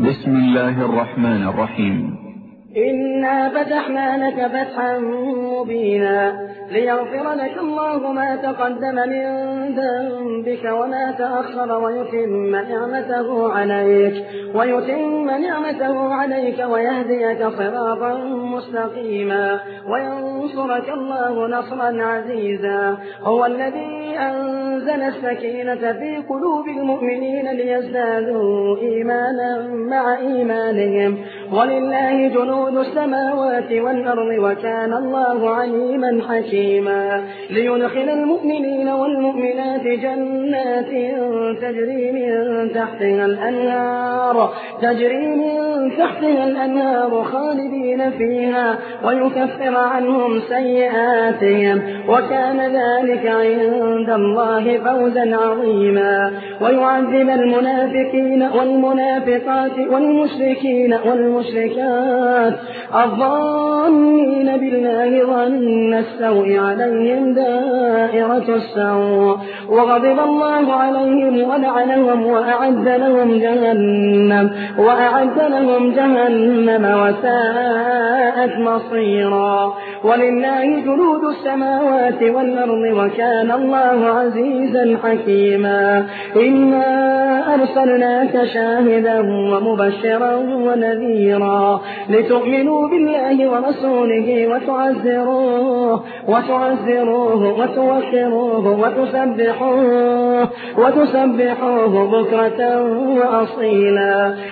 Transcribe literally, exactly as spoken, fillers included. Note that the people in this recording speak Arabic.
بسم الله الرحمن الرحيم. إنا فتحنا لك فتحا مبينا ليغفر لك الله ما تقدم من ذنبك وما تأخر ويتم نعمته عليك ويتم نعمته عليك ويهديك صراطا مستقيما وينصرك الله نصرا عزيزا. هو الذي أنزل السكينة في قلوب المؤمنين ليزدادوا إيمانا مع إيمانهم ولله جنود السماوات والأرض وكان الله عليما حكيما. ليدخل المؤمنين والمؤمنات جنات تجري من تحتها الأنهار تجري من تحتها الأنهار خالدين فيها ويكفر عنهم سيئاتهم وكان ذلك عند الله فوزا عظيما. ويعذب المنافقين والمنافقات والمشركين والمشركات الظانين بالله ظن السوء عليهم دائرة السوء وغضب الله عليهم ولعنهم وأعد لهم جهنم وأعد لهم جهنم وساءت مصيرا. ولله جنود السماوات والأرض وكان الله عزيزا حكيما. إنا أرسلناك شاهدا ومبشرا ونذيرا لتؤمنوا بالله ورسوله وتعزروه وتعزروه وتوكروه وتسبحوه وتسبحوه بكرة وأصيلا.